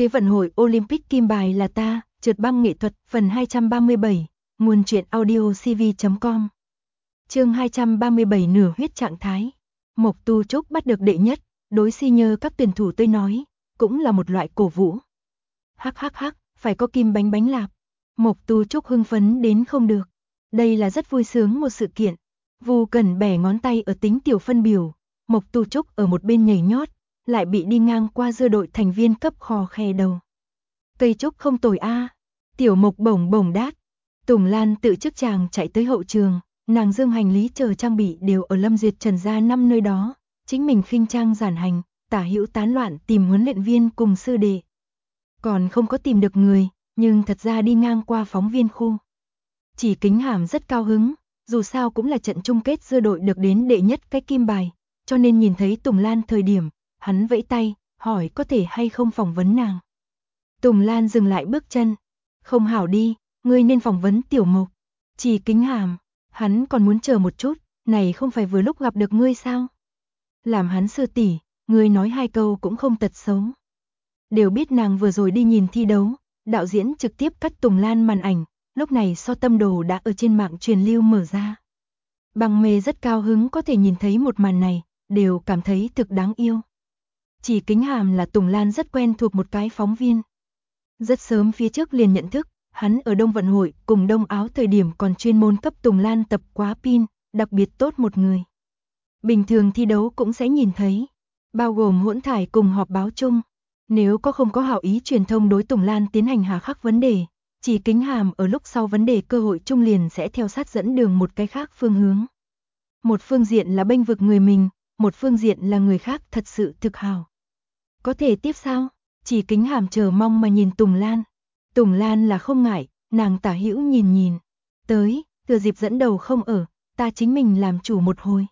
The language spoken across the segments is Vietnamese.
Thế vận hội Olympic kim bài là ta, trượt băng nghệ thuật, phần 237, nguồn truyện audio cv.com. Chương 237 nửa huyết trạng thái. Mộc Tu Trúc bắt được đệ nhất, đối senior các tuyển thủ tôi nói, cũng là một loại cổ vũ. Hắc, phải có kim bánh bánh lạp. Mộc Tu Trúc hưng phấn đến không được. Đây là rất vui sướng một sự kiện. Vu Cẩn bẻ ngón tay ở tính tiểu phân biểu, Mộc Tu Trúc ở một bên nhảy nhót, lại bị đi ngang qua dưa đội thành viên cấp khò khe đầu. Cây trúc không tồi a. Tiểu Mộc bổng bổng đát. Tùng Lan tự chức chàng chạy tới hậu trường, nàng dương hành lý chờ trang bị đều ở Lâm Duyệt Trần gia 5 nơi đó, chính mình khinh trang giản hành, tả hữu tán loạn tìm huấn luyện viên cùng sư đệ. Còn không có tìm được người, nhưng thật ra đi ngang qua phóng viên khu. Chỉ Kính Hàm rất cao hứng, dù sao cũng là trận chung kết dưa đội được đến đệ nhất cái kim bài, cho nên nhìn thấy Tùng Lan thời điểm, hắn vẫy tay, hỏi có thể hay không phỏng vấn nàng. Tùng Lan dừng lại bước chân. Không hảo đi, ngươi nên phỏng vấn Tiểu Mộc. Chỉ Kính Hàm, hắn còn muốn chờ một chút, này không phải vừa lúc gặp được ngươi sao? Làm hắn sư tỷ, ngươi nói hai câu cũng không tật xấu. Đều biết nàng vừa rồi đi nhìn thi đấu, đạo diễn trực tiếp cắt Tùng Lan màn ảnh, lúc này so tâm đồ đã ở trên mạng truyền lưu mở ra. Bằng mê rất cao hứng có thể nhìn thấy một màn này, đều cảm thấy thực đáng yêu. Chỉ Kính Hàm là Tùng Lan rất quen thuộc một cái phóng viên. Rất sớm phía trước liền nhận thức, hắn ở Đông Vận hội cùng Đông Áo thời điểm còn chuyên môn cấp Tùng Lan tập quá pin, đặc biệt tốt một người. Bình thường thi đấu cũng sẽ nhìn thấy, bao gồm hỗn thải cùng họp báo chung. Nếu không có hảo ý truyền thông đối Tùng Lan tiến hành hà khắc vấn đề, Chỉ Kính Hàm ở lúc sau vấn đề cơ hội chung liền sẽ theo sát dẫn đường một cái khác phương hướng. Một phương diện là bênh vực người mình, một phương diện là người khác thật sự thực hảo. Có thể tiếp sao? Chỉ Kính Hàm chờ mong mà nhìn Tùng Lan. Tùng Lan là không ngại, nàng tả hữu nhìn. Tới, thừa dịp dẫn đầu không ở, ta chính mình làm chủ một hồi.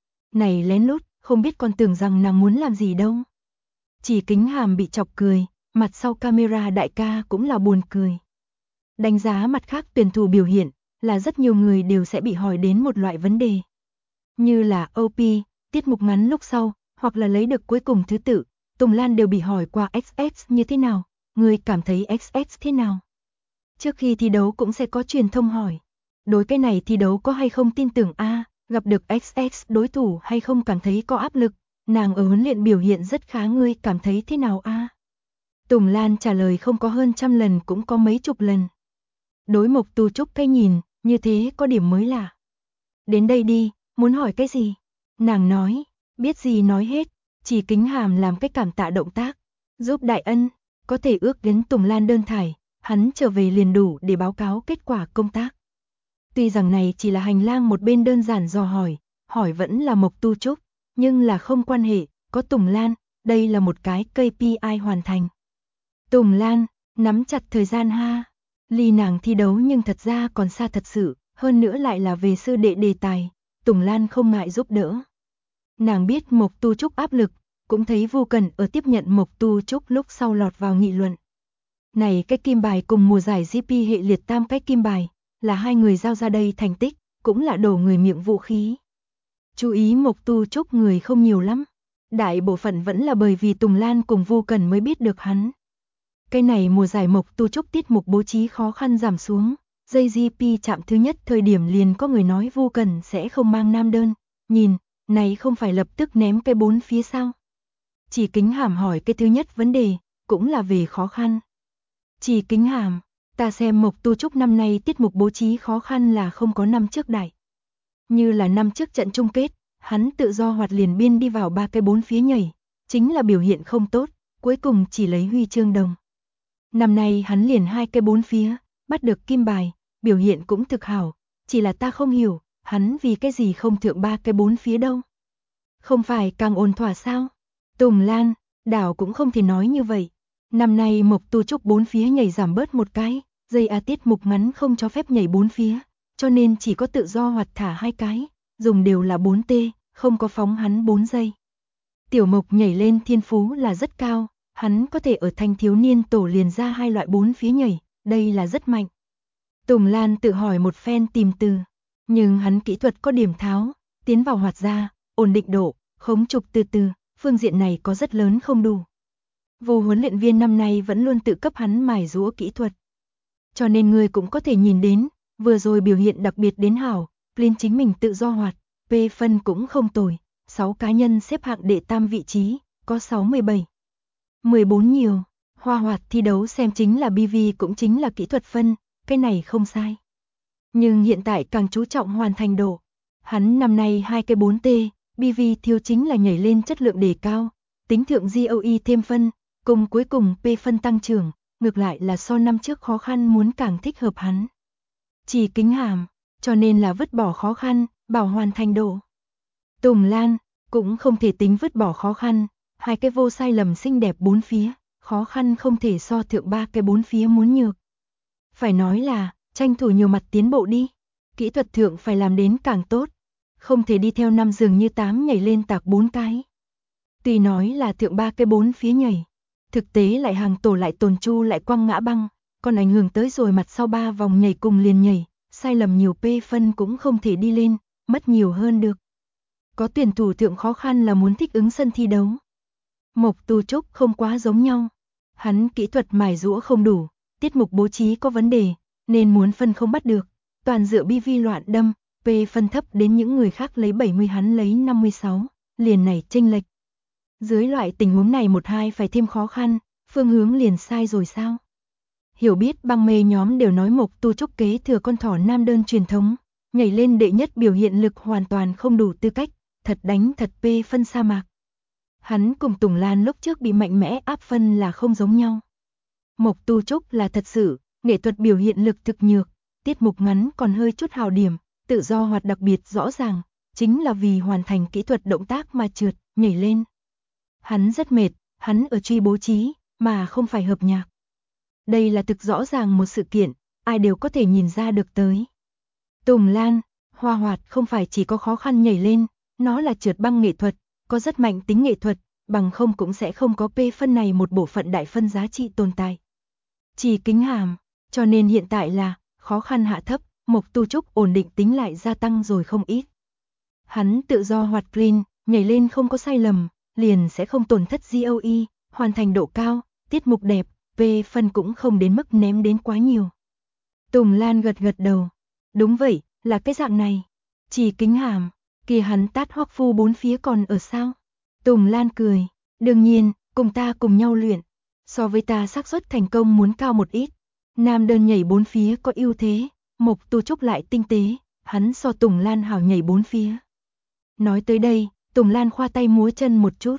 Này lén lút, không biết còn tưởng rằng nàng muốn làm gì đâu. Chỉ Kính Hàm bị chọc cười, mặt sau camera đại ca cũng là buồn cười. Đánh giá mặt khác tuyển thủ biểu hiện, là rất nhiều người đều sẽ bị hỏi đến một loại vấn đề. Như là OP, tiết mục ngắn lúc sau, hoặc là lấy được cuối cùng thứ tự, Tùng Lan đều bị hỏi qua XX như thế nào, người cảm thấy XX thế nào. Trước khi thi đấu cũng sẽ có truyền thông hỏi, đối cái này thi đấu có hay không tin tưởng a, gặp được XX đối thủ hay không cảm thấy có áp lực, nàng ở huấn luyện biểu hiện rất khá ngươi cảm thấy thế nào a? Tùng Lan trả lời không có hơn 100 lần cũng có mấy chục lần. Đối Mộc Tu Trúc cái nhìn, như thế có điểm mới lạ. Đến đây đi, muốn hỏi cái gì? Nàng nói, biết gì nói hết. Chỉ Kính Hàm làm cái cảm tạ động tác, giúp đại ân, có thể ước đến Tùng Lan đơn thải, hắn trở về liền đủ để báo cáo kết quả công tác. Tuy rằng này chỉ là hành lang một bên đơn giản dò hỏi vẫn là Mộc Tu Trúc, nhưng là không quan hệ, có Tùng Lan, đây là một cái KPI hoàn thành. Tùng Lan, nắm chặt thời gian ha, ly nàng thi đấu nhưng thật ra còn xa thật sự, hơn nữa lại là về sư đệ đề tài, Tùng Lan không ngại giúp đỡ. Nàng biết Mộc Tu Trúc áp lực, cũng thấy Vu Cẩn ở tiếp nhận Mộc Tu Trúc lúc sau lọt vào nghị luận. Này cái kim bài cùng mùa giải GP hệ liệt tam cái kim bài, là hai người giao ra đây thành tích, cũng là đổ người miệng vũ khí. Chú ý Mộc Tu Trúc người không nhiều lắm, đại bộ phận vẫn là bởi vì Tùng Lan cùng Vu Cẩn mới biết được hắn. Cái này mùa giải Mộc Tu Trúc tiết mục bố trí khó khăn giảm xuống, dây GP chạm thứ nhất thời điểm liền có người nói Vu Cẩn sẽ không mang nam đơn, nhìn, này không phải lập tức ném cái 4 phía sao? Chỉ Kính Hàm hỏi cái thứ nhất vấn đề, cũng là về khó khăn. Chỉ Kính Hàm, ta xem Mộc Tu Trúc năm nay tiết mục bố trí khó khăn là không có năm trước đại. Như là năm trước trận chung kết, hắn tự do hoạt liền biên đi vào 3 cái 4 phía nhảy, chính là biểu hiện không tốt, cuối cùng chỉ lấy huy chương đồng. Năm nay hắn liền 2 cái 4 phía, bắt được kim bài, biểu hiện cũng thực hảo, chỉ là ta không hiểu, hắn vì cái gì không thượng 3 cái 4 phía đâu. Không phải càng ổn thỏa sao? Tùng Lan, đảo cũng không thể nói như vậy. Năm nay Mộc Tu Trúc 4 phía nhảy giảm bớt một cái, dây tiết mục ngắn không cho phép nhảy 4 phía, cho nên chỉ có tự do hoạt thả 2 cái, dùng đều là 4T, không có phóng hắn 4 giây. Tiểu Mộc nhảy lên thiên phú là rất cao, hắn có thể ở thanh thiếu niên tổ liền ra 2 loại 4 phía nhảy, đây là rất mạnh. Tùng Lan tự hỏi một phen tìm từ, nhưng hắn kỹ thuật có điểm tháo, tiến vào hoạt ra, ổn định độ, khống trục từ từ, phương diện này có rất lớn không đủ. Vô huấn luyện viên năm nay vẫn luôn tự cấp hắn mài giũa kỹ thuật. Cho nên người cũng có thể nhìn đến, vừa rồi biểu hiện đặc biệt đến hảo, Flynn chính mình tự do hoạt, P phân cũng không tồi, 6 cá nhân xếp hạng đệ tam vị trí, có 6-17. 14 nhiều, Hoa hoạt thi đấu xem chính là BV cũng chính là kỹ thuật phân, cái này không sai. Nhưng hiện tại càng chú trọng hoàn thành độ. Hắn năm nay 2 cái 4T, BV thiếu chính là nhảy lên chất lượng đề cao, tính thượng GOE thêm phân, cùng cuối cùng P phân tăng trưởng, ngược lại là so năm trước khó khăn muốn càng thích hợp hắn. Chỉ kính hàm, cho nên là vứt bỏ khó khăn, bảo hoàn thành độ. Tùng Lan, cũng không thể tính vứt bỏ khó khăn, 2 cái vô sai lầm xinh đẹp 4 phía, khó khăn không thể so thượng 3 cái 4 phía muốn nhược. Phải nói là, tranh thủ nhiều mặt tiến bộ đi, kỹ thuật thượng phải làm đến càng tốt, không thể đi theo năm dường như 8 nhảy lên tạc 4 cái. Tuy nói là thượng 3 cái 4 phía nhảy, thực tế lại hàng tổ lại tồn chu lại quăng ngã băng, còn ảnh hưởng tới rồi mặt sau 3 vòng nhảy cùng liền nhảy, sai lầm nhiều P phân cũng không thể đi lên, mất nhiều hơn được. Có tuyển thủ thượng khó khăn là muốn thích ứng sân thi đấu. Mộc Tu Trúc không quá giống nhau, hắn kỹ thuật mài giũa không đủ, tiết mục bố trí có vấn đề, nên muốn phân không bắt được, toàn dựa BV loạn đâm, P phân thấp đến những người khác lấy 70 hắn lấy 56, liền này chênh lệch. Dưới loại tình huống này 1-2 phải thêm khó khăn, phương hướng liền sai rồi sao? Hiểu biết băng mê nhóm đều nói Mộc Tu Trúc kế thừa con thỏ nam đơn truyền thống, nhảy lên đệ nhất biểu hiện lực hoàn toàn không đủ tư cách, thật đánh thật P phân sa mạc. Hắn cùng Tùng Lan lúc trước bị mạnh mẽ áp phân là không giống nhau. Mộc Tu Trúc là thật sự, nghệ thuật biểu hiện lực thực nhược, tiết mục ngắn còn hơi chút hào điểm, tự do hoạt đặc biệt rõ ràng, chính là vì hoàn thành kỹ thuật động tác mà trượt, nhảy lên. Hắn rất mệt, hắn ở truy bố trí, mà không phải hợp nhạc. Đây là thực rõ ràng một sự kiện, ai đều có thể nhìn ra được tới. Tùng Lan, Hoa hoạt không phải chỉ có khó khăn nhảy lên, nó là trượt băng nghệ thuật, có rất mạnh tính nghệ thuật, bằng không cũng sẽ không có P phân này một bộ phận đại phân giá trị tồn tại. Chỉ kính hàm, cho nên hiện tại là, khó khăn hạ thấp, Mộc Tu Trúc ổn định tính lại gia tăng rồi không ít. Hắn tự do hoạt clean, nhảy lên không có sai lầm, liền sẽ không tổn thất GOE, hoàn thành độ cao, tiết mục đẹp, P phân cũng không đến mức ném đến quá nhiều. Tùng Lan gật gật đầu. Đúng vậy, là cái dạng này. Chỉ kính hàm, kia hắn tát hoắc phu 4 phía còn ở sao? Tùng Lan cười, đương nhiên, cùng ta cùng nhau luyện. So với ta xác suất thành công muốn cao một ít. Nam đơn nhảy 4 phía có ưu thế, Mộc Tu Trúc lại tinh tế, hắn so Tùng Lan hảo nhảy 4 phía. Nói tới đây, Tùng Lan khoa tay múa chân một chút.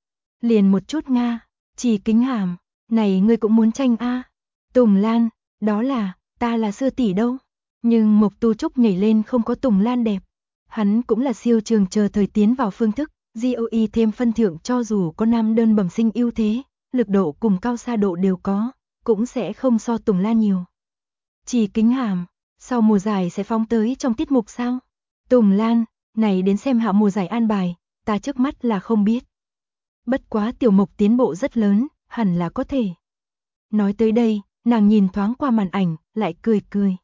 Liền một chút Nga, chỉ kính hàm, này ngươi cũng muốn tranh a? Tùng Lan, đó là, ta là sư tỷ đâu. Nhưng Mộc Tu Trúc nhảy lên không có Tùng Lan đẹp. Hắn cũng là siêu trường chờ thời tiến vào phương thức, GOE thêm phân thượng cho dù có nam đơn bẩm sinh ưu thế, lực độ cùng cao xa độ đều có, cũng sẽ không so Tùng Lan nhiều. Chỉ kính hàm, sau mùa giải sẽ phóng tới trong tiết mục sao? Tùng Lan, này đến xem hạ mùa giải an bài, ta trước mắt là không biết. Bất quá Tiểu Mộc tiến bộ rất lớn, hẳn là có thể. Nói tới đây, nàng nhìn thoáng qua màn ảnh, lại cười cười.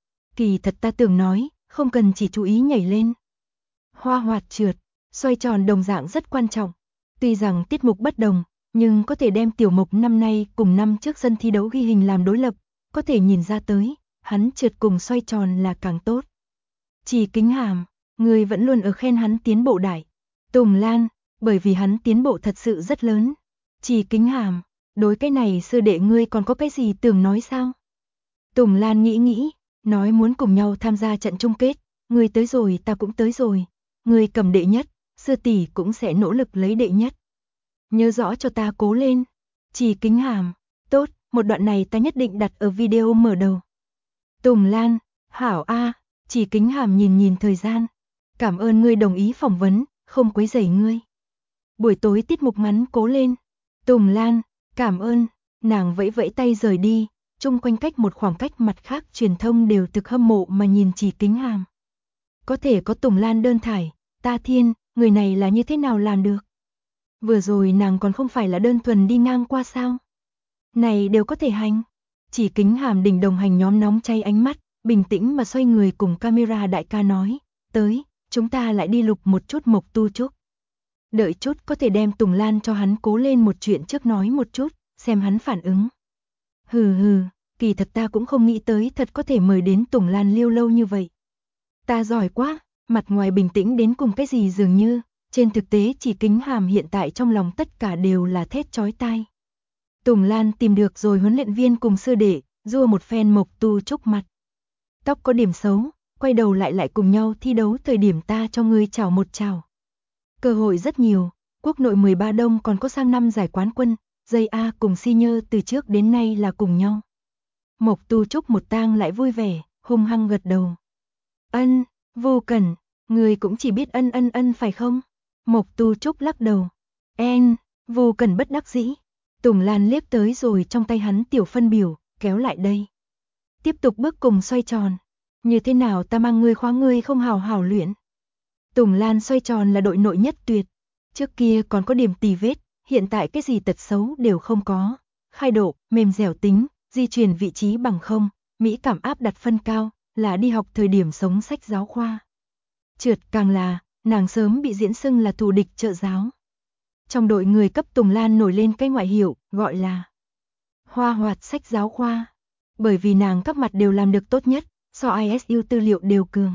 Kỳ thật ta tưởng nói, không cần chỉ chú ý nhảy lên. Hoa hoạt trượt, xoay tròn đồng dạng rất quan trọng. Tuy rằng tiết mục bất đồng, nhưng có thể đem Tiểu Mộc năm nay cùng năm trước sân thi đấu ghi hình làm đối lập, có thể nhìn ra tới, hắn trượt cùng xoay tròn là càng tốt. Chỉ kính hàm, người vẫn luôn ở khen hắn tiến bộ đại. Tùng Lan, bởi vì hắn tiến bộ thật sự rất lớn. Chỉ kính hàm, đối cái này sư đệ ngươi còn có cái gì tưởng nói sao? Tùng Lan nghĩ, nói muốn cùng nhau tham gia trận chung kết, ngươi tới rồi ta cũng tới rồi, ngươi cầm đệ nhất, sư tỷ cũng sẽ nỗ lực lấy đệ nhất. Nhớ rõ cho ta cố lên. Chỉ kính hàm, tốt, một đoạn này ta nhất định đặt ở video mở đầu. Tùng Lan, hảo a, chỉ kính hàm nhìn thời gian. Cảm ơn ngươi đồng ý phỏng vấn, không quấy rầy ngươi. Buổi tối tiết mục ngắn cố lên. Tùng Lan, cảm ơn, nàng vẫy vẫy tay rời đi, chung quanh cách một khoảng cách mặt khác truyền thông đều thực hâm mộ mà nhìn chỉ kính hàm. Có thể có Tùng Lan đơn thải, ta thiên, người này là như thế nào làm được? Vừa rồi nàng còn không phải là đơn thuần đi ngang qua sao? Này đều có thể hành. Chỉ kính hàm đỉnh đồng hành nhóm nóng cháy ánh mắt, bình tĩnh mà xoay người cùng camera đại ca nói, tới, chúng ta lại đi lục một chút Mộc Tu Trúc. Đợi chút có thể đem Tùng Lan cho hắn cố lên một chuyện trước nói một chút, xem hắn phản ứng. Hừ, kỳ thật ta cũng không nghĩ tới thật có thể mời đến Tùng Lan Liêu lâu như vậy. Ta giỏi quá, mặt ngoài bình tĩnh đến cùng cái gì dường như, trên thực tế chỉ Kính Hàm hiện tại trong lòng tất cả đều là thét chói tai. Tùng Lan tìm được rồi huấn luyện viên cùng sư đệ, rua một phen Mộc Tu Trúc mặt. Tóc có điểm xấu, quay đầu lại cùng nhau thi đấu thời điểm ta cho ngươi chào một chào. Cơ hội rất nhiều, quốc nội 13 đông còn có sang năm giải quán quân, dây A cùng Si Nhơ từ trước đến nay là cùng nhau. Mộc Tu Trúc một tang lại vui vẻ, hung hăng gật đầu. Ân, Vô Cẩn, ngươi cũng chỉ biết ân phải không? Mộc Tu Trúc lắc đầu. Vô Cẩn bất đắc dĩ. Tùng Lan liếc tới rồi trong tay hắn tiểu phân biểu, kéo lại đây. Tiếp tục bước cùng xoay tròn. Như thế nào ta mang ngươi khóa ngươi không hào hào luyện. Tùng Lan xoay tròn là đội nội nhất tuyệt. Trước kia còn có điểm tì vết, hiện tại cái gì tật xấu đều không có. Khai độ, mềm dẻo tính, di chuyển vị trí bằng không, mỹ cảm áp đặt phân cao, là đi học thời điểm sống sách giáo khoa. Trượt càng là, nàng sớm bị diễn xưng là thù địch trợ giáo. Trong đội người cấp Tùng Lan nổi lên cái ngoại hiệu, gọi là Hoa Hoạt sách giáo khoa. Bởi vì nàng các mặt đều làm được tốt nhất, so ISU tư liệu đều cường.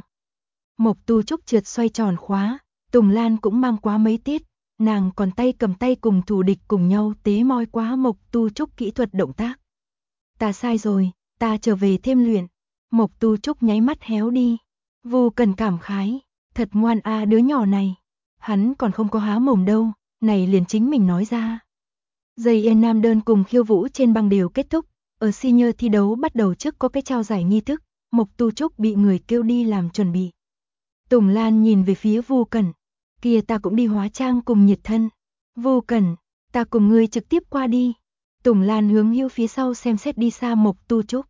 Mộc Tu Trúc trượt xoay tròn khóa, Tùng Lan cũng mang quá mấy tiết, nàng còn tay cầm tay cùng thù địch cùng nhau tế moi quá Mộc Tu Trúc kỹ thuật động tác. Ta sai rồi, ta trở về thêm luyện. Mộc Tu Trúc nháy mắt héo đi. Vô Cần cảm khái, thật ngoan a đứa nhỏ này. Hắn còn không có há mồm đâu, này liền chính mình nói ra. Giây yên nam đơn cùng khiêu vũ trên băng đều kết thúc, ở senior thi đấu bắt đầu trước có cái trao giải nghi thức, Mộc Tu Trúc bị người kêu đi làm chuẩn bị. Tùng Lan nhìn về phía Vô Cẩn, kia ta cũng đi hóa trang cùng nhiệt thân. Vô Cẩn, ta cùng ngươi trực tiếp qua đi. Tùng Lan hướng hữu phía sau xem xét đi xa Mộc Tu Trúc.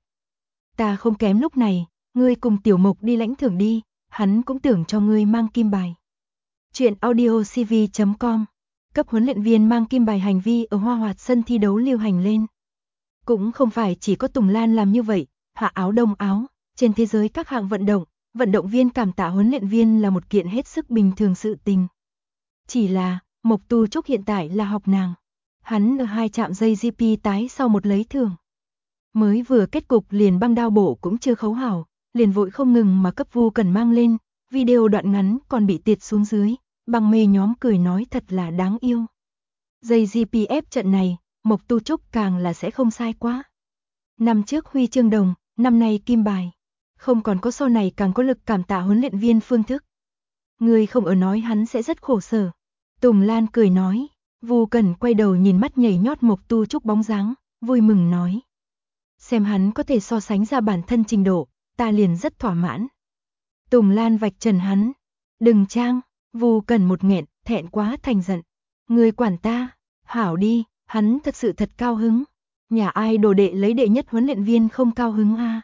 Ta không kém lúc này, ngươi cùng Tiểu Mộc đi lãnh thưởng đi, hắn cũng tưởng cho ngươi mang kim bài. Chuyện audiocv.com. Cấp huấn luyện viên mang kim bài hành vi ở Hoa Hoạt sân thi đấu lưu hành lên. Cũng không phải chỉ có Tùng Lan làm như vậy, hạ áo đông áo, trên thế giới các hạng vận động viên cảm tạ huấn luyện viên là một kiện hết sức bình thường sự tình. Chỉ là, Mộc Tu Trúc hiện tại là học nàng. Hắn ở 2 trạm dây GP tái sau một lấy thưởng. Mới vừa kết cục liền băng đao bộ cũng chưa khấu hảo, liền vội không ngừng mà cấp Vu Cần mang lên, video đoạn ngắn còn bị tiệt xuống dưới, băng mê nhóm cười nói thật là đáng yêu. Dây GPF trận này, Mộc Tu Trúc càng là sẽ không sai quá. Năm trước huy chương đồng, năm nay kim bài. Không còn có sau này càng có lực cảm tạ huấn luyện viên phương thức. Người không ở nói hắn sẽ rất khổ sở. Tùng Lan cười nói, Vu Cần quay đầu nhìn mắt nhảy nhót Mộc Tu Trúc bóng dáng, vui mừng nói. Xem hắn có thể so sánh ra bản thân trình độ, ta liền rất thỏa mãn. Tùng Lan vạch trần hắn. Đừng trang, Vu Cần một nghẹn, thẹn quá thành giận. Người quản ta, hảo đi, hắn thật sự thật cao hứng. Nhà ai đồ đệ lấy đệ nhất huấn luyện viên không cao hứng a?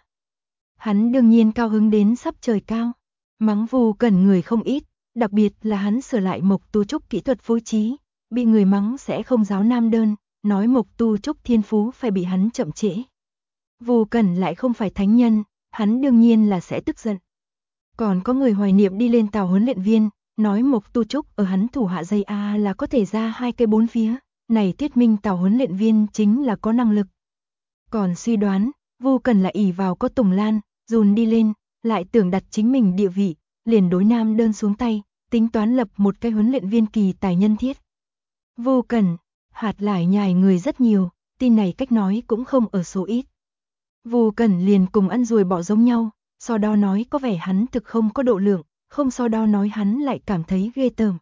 Hắn đương nhiên cao hứng đến sắp trời cao. Mắng Vu Cần người không ít, đặc biệt là hắn sửa lại Mộc Tu Trúc kỹ thuật phối trí, bị người mắng sẽ không giáo nam đơn, nói Mộc Tu Trúc thiên phú phải bị hắn chậm trễ. Vu Cần lại không phải thánh nhân, hắn đương nhiên là sẽ tức giận. Còn có người hoài niệm đi lên tàu huấn luyện viên, nói Mộc Tu Trúc ở hắn thủ hạ dây A là có thể ra 2 cây 4 phía, này thuyết minh tàu huấn luyện viên chính là có năng lực. Còn suy đoán, Vu Cần là ỷ vào có Tùng Lan, dùn đi lên, lại tưởng đặt chính mình địa vị, liền đối nam đơn xuống tay, tính toán lập một cái huấn luyện viên kỳ tài nhân thiết. Vu Cần, hạt lải nhải người rất nhiều, tin này cách nói cũng không ở số ít. Vu Cần liền cùng ăn ruồi bỏ giống nhau, so đo nói có vẻ hắn thực không có độ lượng, không so đo nói hắn lại cảm thấy ghê tởm.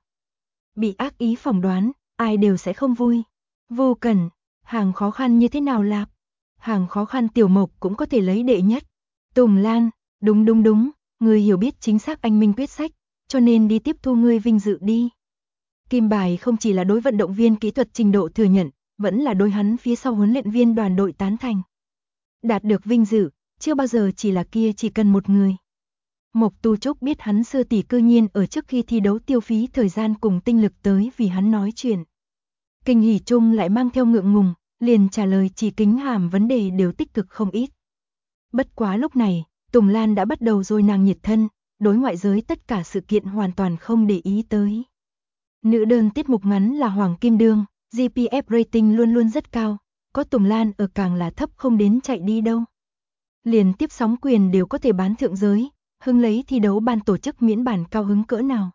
Bị ác ý phỏng đoán, ai đều sẽ không vui. Vu Cần, hàng khó khăn như thế nào lạp? Hàng khó khăn Tiểu Mộc cũng có thể lấy đệ nhất. Tùng Lan, đúng, ngươi hiểu biết chính xác anh minh quyết sách, cho nên đi tiếp thu ngươi vinh dự đi. Kim bài không chỉ là đối vận động viên kỹ thuật trình độ thừa nhận, vẫn là đối hắn phía sau huấn luyện viên đoàn đội tán thành. Đạt được vinh dự, chưa bao giờ chỉ là kia chỉ cần một người. Mộc Tu Trúc biết hắn sư tỷ cư nhiên ở trước khi thi đấu tiêu phí thời gian cùng tinh lực tới vì hắn nói chuyện. Kinh hỉ chung lại mang theo ngượng ngùng, liền trả lời chỉ Kính Hàm vấn đề đều tích cực không ít. Bất quá lúc này, Tùng Lan đã bắt đầu rồi nàng nhiệt thân, đối ngoại giới tất cả sự kiện hoàn toàn không để ý tới. Nữ đơn tiết mục ngắn là Hoàng Kim Đương, GPF rating luôn luôn rất cao, có Tùng Lan ở càng là thấp không đến chạy đi đâu. Liền tiếp sóng quyền đều có thể bán thượng giới, hưng lấy thi đấu ban tổ chức miễn bản cao hứng cỡ nào.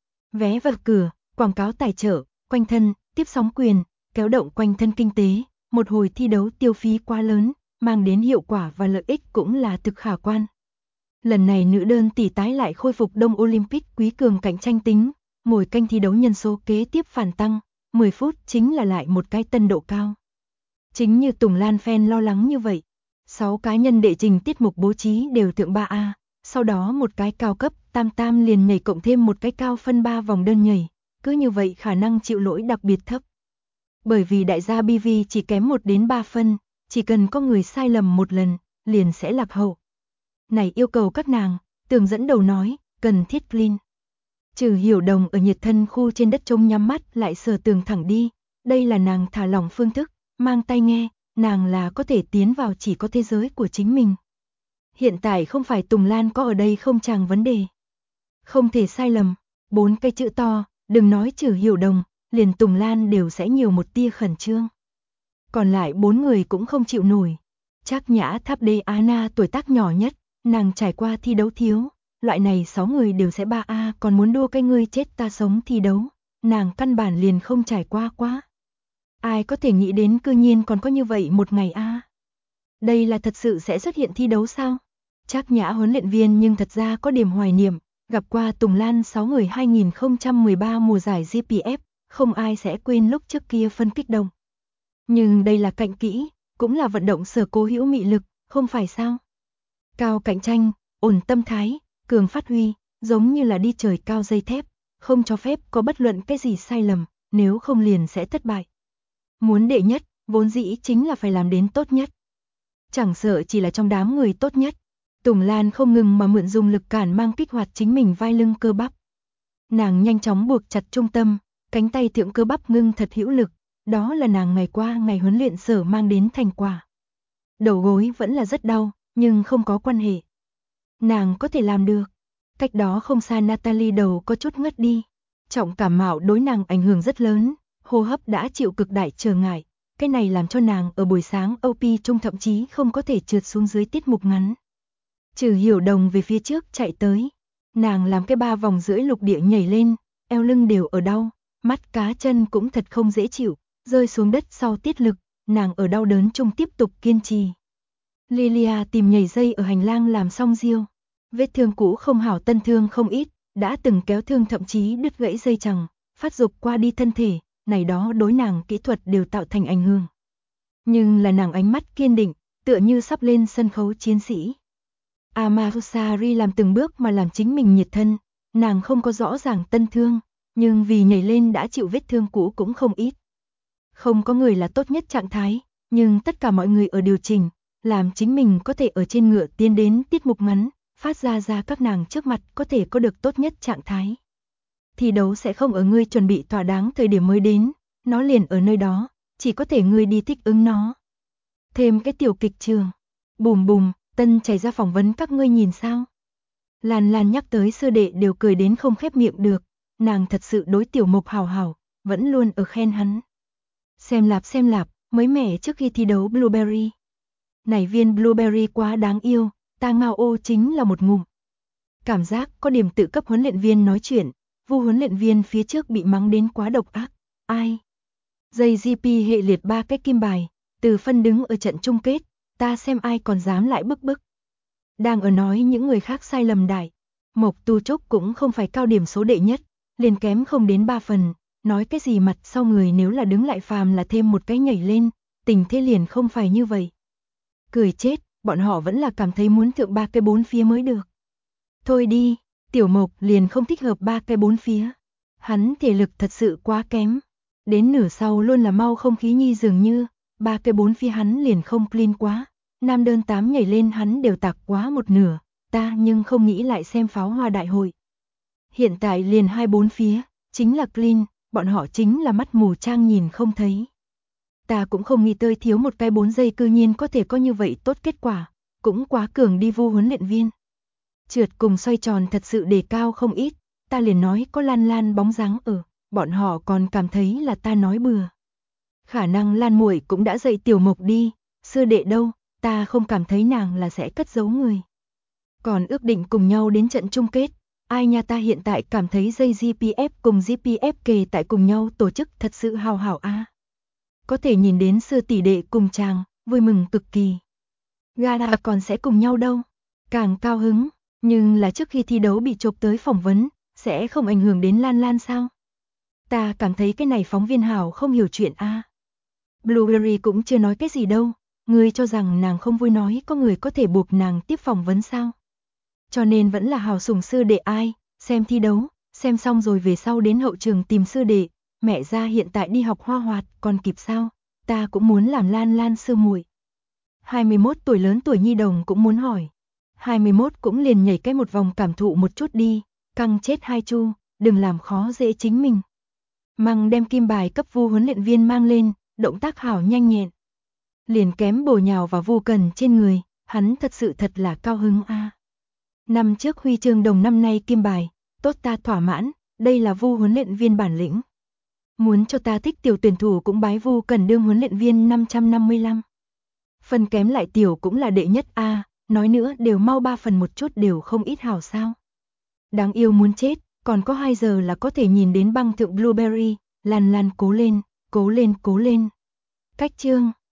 Vé vào cửa, quảng cáo tài trợ, quanh thân, tiếp sóng quyền, kéo động quanh thân kinh tế, một hồi thi đấu tiêu phí quá lớn, mang đến hiệu quả và lợi ích cũng là thực khả quan. Lần này nữ đơn tỷ tái lại khôi phục Đông Olympic quý cường cạnh tranh tính, mỗi canh thi đấu nhân số kế tiếp phản tăng, 10 phút chính là lại một cái tân độ cao. Chính như Tùng Lan fan lo lắng như vậy, 6 cá nhân đệ trình tiết mục bố trí đều thượng 3A, sau đó một cái cao cấp, tam liền nhảy cộng thêm một cái cao phân 3 vòng đơn nhảy, cứ như vậy khả năng chịu lỗi đặc biệt thấp. Bởi vì đại gia BV chỉ kém 1 đến 3 phân, chỉ cần có người sai lầm một lần, liền sẽ lạc hậu. Này yêu cầu các nàng, Tường dẫn đầu nói, cần thiết clean. Trừ Hiểu Đồng ở nhiệt thân khu trên đất trống nhắm mắt lại sờ Tường thẳng đi, đây là nàng thả lỏng phương thức, mang tai nghe, nàng là có thể tiến vào chỉ có thế giới của chính mình. Hiện tại không phải Tùng Lan có ở đây không chàng vấn đề. Không thể sai lầm, 4 cái chữ to, đừng nói Trừ Hiểu Đồng, liền Tùng Lan đều sẽ nhiều một tia khẩn trương. Còn lại 4 người cũng không chịu nổi. Trác Nhã Tháp Đê Anna tuổi tác nhỏ nhất, nàng trải qua thi đấu thiếu, loại này 6 người đều sẽ 3A còn muốn đua cái ngươi chết ta sống thi đấu, nàng căn bản liền không trải qua quá. Ai có thể nghĩ đến cư nhiên còn có như vậy một ngày a? Đây là thật sự sẽ xuất hiện thi đấu sao? Trác Nhã huấn luyện viên nhưng thật ra có điểm hoài niệm, gặp qua Tùng Lan 6 người 2013 mùa giải GPF, không ai sẽ quên lúc trước kia phân kích động. Nhưng đây là cạnh kỹ, cũng là vận động sở cố hữu mị lực, không phải sao? Cao cạnh tranh, ổn tâm thái, cường phát huy, giống như là đi trời cao dây thép, không cho phép có bất luận cái gì sai lầm, nếu không liền sẽ thất bại. Muốn đệ nhất, vốn dĩ chính là phải làm đến tốt nhất. Chẳng sợ chỉ là trong đám người tốt nhất. Tùng Lan không ngừng mà mượn dùng lực cản mang kích hoạt chính mình vai lưng cơ bắp. Nàng nhanh chóng buộc chặt trung tâm, cánh tay thượng cơ bắp ngưng thật hữu lực, đó là nàng ngày qua ngày huấn luyện sở mang đến thành quả. Đầu gối vẫn là rất đau, nhưng không có quan hệ. Nàng có thể làm được. Cách đó không xa Natalie đầu có chút ngất đi. Trọng cảm mạo đối nàng ảnh hưởng rất lớn, hô hấp đã chịu cực đại trở ngại. Cái này làm cho nàng ở buổi sáng OP trung thậm chí không có thể trượt xuống dưới tiết mục ngắn. Trừ Hiểu Đồng về phía trước chạy tới. Nàng làm cái 3 vòng rưỡi lục địa nhảy lên, eo lưng đều ở đau, mắt cá chân cũng thật không dễ chịu, rơi xuống đất sau tiết lực, nàng ở đau đớn chung tiếp tục kiên trì. Lilia tìm nhảy dây ở hành lang làm xong riêu. Vết thương cũ không hảo tân thương không ít, đã từng kéo thương thậm chí đứt gãy dây chằng, phát dục qua đi thân thể, này đó đối nàng kỹ thuật đều tạo thành ảnh hưởng. Nhưng là nàng ánh mắt kiên định, tựa như sắp lên sân khấu chiến sĩ. Amarusari làm từng bước mà làm chính mình nhiệt thân, nàng không có rõ ràng tân thương, nhưng vì nhảy lên đã chịu vết thương cũ cũng không ít. Không có người là tốt nhất trạng thái, nhưng tất cả mọi người ở điều chỉnh, làm chính mình có thể ở trên ngựa tiến đến tiết mục ngắn, phát ra các nàng trước mặt có thể có được tốt nhất trạng thái. Thi đấu sẽ không ở ngươi chuẩn bị thỏa đáng thời điểm mới đến, nó liền ở nơi đó, chỉ có thể ngươi đi thích ứng nó. Thêm cái tiểu kịch trường. Bùm bùm, Tân chảy ra phỏng vấn các ngươi nhìn sao? Lan nhắc tới sơ đệ đều cười đến không khép miệng được, nàng thật sự đối Tiểu Mộc hảo, vẫn luôn ở khen hắn. Xem lạp, mới mẻ trước khi thi đấu Blueberry. Này viên Blueberry quá đáng yêu, ta ngao ô chính là một ngụm. Cảm giác có điểm tự cấp huấn luyện viên nói chuyện, Vu huấn luyện viên phía trước bị mắng đến quá độc ác, ai? Dây GP hệ liệt 3 cái kim bài, từ phân đứng ở trận chung kết, ta xem ai còn dám lại bức. Đang ở nói những người khác sai lầm đại, Mộc Tu Trúc cũng không phải cao điểm số đệ nhất, liền kém không đến 3 phần, nói cái gì mặt sau người nếu là đứng lại phàm là thêm một cái nhảy lên, tình thế liền không phải như vậy. Cười chết, bọn họ vẫn là cảm thấy muốn thượng 3 cái 4 phía mới được. Thôi đi, Tiểu Mộc liền không thích hợp 3 cái 4 phía. Hắn thể lực thật sự quá kém. Đến nửa sau luôn là mau không khí nhi dường như, 3 cái 4 phía hắn liền không clean quá. Nam đơn 8 nhảy lên hắn đều tạc quá một nửa, ta nhưng không nghĩ lại xem pháo hoa đại hội. Hiện tại liền 2-4 phía, chính là clean, bọn họ chính là mắt mù trang nhìn không thấy. Ta cũng không nghĩ tới thiếu một cái 4 giây cư nhiên có thể có như vậy tốt kết quả, cũng quá cường đi Vu huấn luyện viên. Trượt cùng xoay tròn thật sự đề cao không ít, ta liền nói có Lan bóng dáng ở, bọn họ còn cảm thấy là ta nói bừa. Khả năng Lan muội cũng đã dạy Tiểu Mộc đi, sư đệ đâu, ta không cảm thấy nàng là sẽ cất giấu người. Còn ước định cùng nhau đến trận chung kết, ai nha, ta hiện tại cảm thấy dây GPF cùng GPF kề tại cùng nhau tổ chức thật sự hào hảo a. Có thể nhìn đến sư tỷ đệ cùng chàng, vui mừng cực kỳ. Gara còn sẽ cùng nhau đâu, càng cao hứng, nhưng là trước khi thi đấu bị chộp tới phỏng vấn, sẽ không ảnh hưởng đến Lan Lan sao? Ta cảm thấy cái này phóng viên Hảo không hiểu chuyện a. Blueberry cũng chưa nói cái gì đâu, ngươi cho rằng nàng không vui nói có người có thể buộc nàng tiếp phỏng vấn sao? Cho nên vẫn là Hảo sủng sư đệ ai, xem thi đấu, xem xong rồi về sau đến hậu trường tìm sư đệ, mẹ ra hiện tại đi học Hoa Hoạt, còn kịp sao? Ta cũng muốn làm Lan Lan sư muội. 21 tuổi lớn tuổi nhi đồng cũng muốn hỏi. 21 cũng liền nhảy cái một vòng cảm thụ một chút đi, căng chết hai chu, đừng làm khó dễ chính mình. Măng đem kim bài cấp Vu huấn luyện viên mang lên, động tác hảo nhanh nhẹn. Liền kém bổ nhào vào Vu Cần trên người, hắn thật sự thật là cao hứng a. Năm trước huy chương đồng, năm nay kim bài, tốt, ta thỏa mãn, đây là Vu huấn luyện viên bản lĩnh. Muốn cho ta thích tiểu tuyển thủ cũng bái Vu Cần đương huấn luyện viên 555. Phần kém lại tiểu cũng là đệ nhất a, nói nữa đều mau 3 phần một chút đều không ít hảo sao. Đáng yêu muốn chết, còn có 2 giờ là có thể nhìn đến băng thượng Blueberry, Lan Lan cố lên, cố lên, cố lên. Cách chương